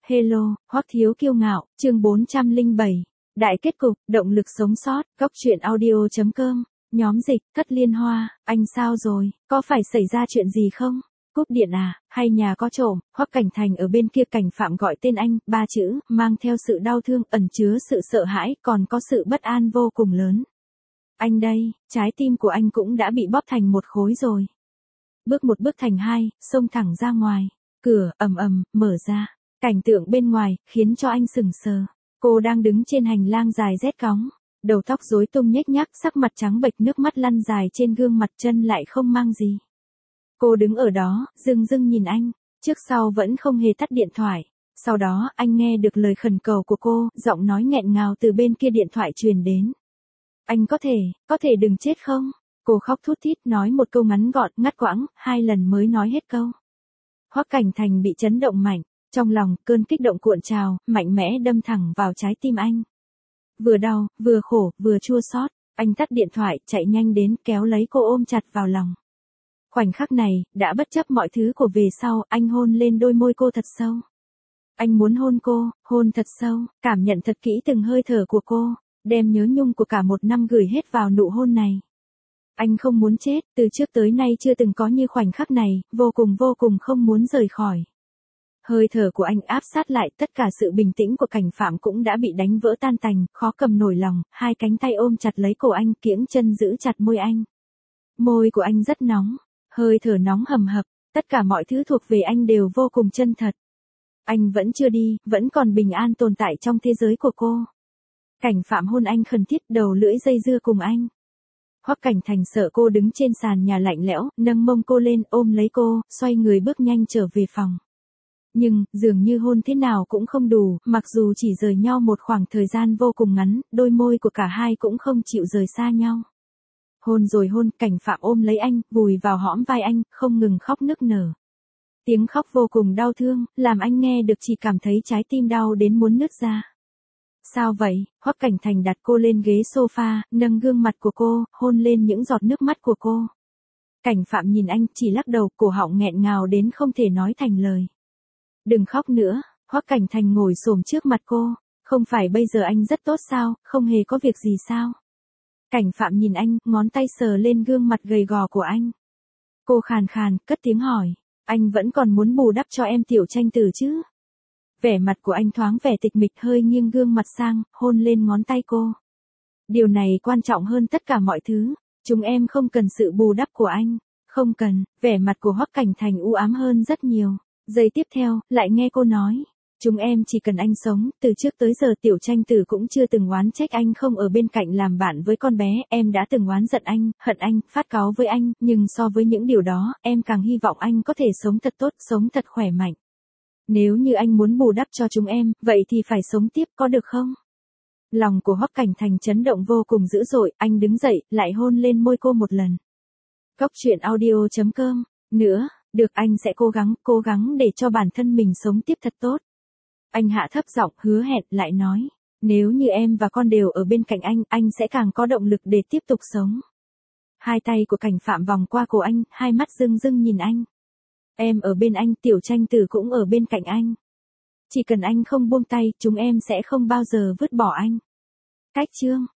Hello, Hoắc Thiếu Kiêu Ngạo, chương 407. Đại kết cục, động lực sống sót, góc truyện audio.com, nhóm dịch, Thất Liên Hoa, anh sao rồi, có phải xảy ra chuyện gì không? Cúp điện à, hay nhà có trộm? Hoắc Cảnh Thành ở bên kia Cảnh Phạm gọi tên anh, 3 chữ, mang theo sự đau thương, ẩn chứa sự sợ hãi, còn có sự bất an vô cùng lớn. Anh đây, trái tim của anh cũng đã bị bóp thành một khối rồi. Bước một bước thành hai, xông thẳng ra ngoài, cửa ầm ầm mở ra. Cảnh tượng bên ngoài khiến cho anh sững sờ. Cô đang đứng trên hành lang dài rét cóng, đầu tóc rối tung nhếch nhác, sắc mặt trắng bệch, nước mắt lăn dài trên gương mặt, chân lại không mang gì. Cô đứng ở đó, dưng dưng nhìn anh, trước sau vẫn không hề tắt điện thoại. Sau đó anh nghe được lời khẩn cầu của cô, giọng nói nghẹn ngào từ bên kia điện thoại truyền đến. Anh có thể đừng chết không? Cô khóc thút thít nói một câu ngắn gọn, ngắt quãng, 2 lần mới nói hết câu. Hoắc Cảnh Thành bị chấn động mạnh. Trong lòng, cơn kích động cuộn trào, mạnh mẽ đâm thẳng vào trái tim anh. Vừa đau, vừa khổ, vừa chua xót, anh tắt điện thoại, chạy nhanh đến, kéo lấy cô ôm chặt vào lòng. Khoảnh khắc này, đã bất chấp mọi thứ của về sau, anh hôn lên đôi môi cô thật sâu. Anh muốn hôn cô, hôn thật sâu, cảm nhận thật kỹ từng hơi thở của cô, đem nhớ nhung của cả 1 năm gửi hết vào nụ hôn này. Anh không muốn chết, từ trước tới nay chưa từng có như khoảnh khắc này, vô cùng không muốn rời khỏi. Hơi thở của anh áp sát lại, tất cả sự bình tĩnh của Cảnh Phạm cũng đã bị đánh vỡ tan tành, khó cầm nổi lòng, 2 cánh tay ôm chặt lấy cổ anh, kiễng chân giữ chặt môi anh. Môi của anh rất nóng, hơi thở nóng hầm hập, tất cả mọi thứ thuộc về anh đều vô cùng chân thật. Anh vẫn chưa đi, vẫn còn bình an tồn tại trong thế giới của cô. Cảnh Phạm hôn anh khẩn thiết, đầu lưỡi dây dưa cùng anh. Hoắc Cảnh Thành sợ cô đứng trên sàn nhà lạnh lẽo, nâng mông cô lên, ôm lấy cô, xoay người bước nhanh trở về phòng. Nhưng, dường như hôn thế nào cũng không đủ, mặc dù chỉ rời nhau một khoảng thời gian vô cùng ngắn, đôi môi của cả hai cũng không chịu rời xa nhau. Hôn rồi hôn, Cảnh Phạm ôm lấy anh, vùi vào hõm vai anh, không ngừng khóc nức nở. Tiếng khóc vô cùng đau thương, làm anh nghe được chỉ cảm thấy trái tim đau đến muốn nứt ra. Sao vậy? Hoắc Cảnh Thành đặt cô lên ghế sofa, nâng gương mặt của cô, hôn lên những giọt nước mắt của cô. Cảnh Phạm nhìn anh, chỉ lắc đầu, cổ họng nghẹn ngào đến không thể nói thành lời. Đừng khóc nữa, Hoắc Cảnh Thành ngồi xổm trước mặt cô, không phải bây giờ anh rất tốt sao, không hề có việc gì sao? Cảnh Phạm nhìn anh, ngón tay sờ lên gương mặt gầy gò của anh. Cô khàn khàn, cất tiếng hỏi, anh vẫn còn muốn bù đắp cho em Tiểu Tranh Tử chứ? Vẻ mặt của anh thoáng vẻ tịch mịch, hơi nghiêng gương mặt sang, hôn lên ngón tay cô. Điều này quan trọng hơn tất cả mọi thứ, chúng em không cần sự bù đắp của anh, không cần, vẻ mặt của Hoắc Cảnh Thành u ám hơn rất nhiều. Giây tiếp theo, lại nghe cô nói, chúng em chỉ cần anh sống, từ trước tới giờ Tiểu Tranh Tử cũng chưa từng oán trách anh không ở bên cạnh làm bạn với con bé, em đã từng oán giận anh, hận anh, phát cáu với anh, nhưng so với những điều đó, em càng hy vọng anh có thể sống thật tốt, sống thật khỏe mạnh. Nếu như anh muốn bù đắp cho chúng em, vậy thì phải sống tiếp, có được không? Lòng của Hoắc Cảnh Thành chấn động vô cùng dữ dội, anh đứng dậy, lại hôn lên môi cô một lần. Góc truyện audio.com, nữa. Được, anh sẽ cố gắng để cho bản thân mình sống tiếp thật tốt. Anh hạ thấp giọng, hứa hẹn, lại nói, nếu như em và con đều ở bên cạnh anh sẽ càng có động lực để tiếp tục sống. 2 tay của Cảnh Phạm vòng qua cổ anh, 2 mắt rưng rưng nhìn anh. Em ở bên anh, Tiểu Tranh Tử cũng ở bên cạnh anh. Chỉ cần anh không buông tay, chúng em sẽ không bao giờ vứt bỏ anh. Cách chương.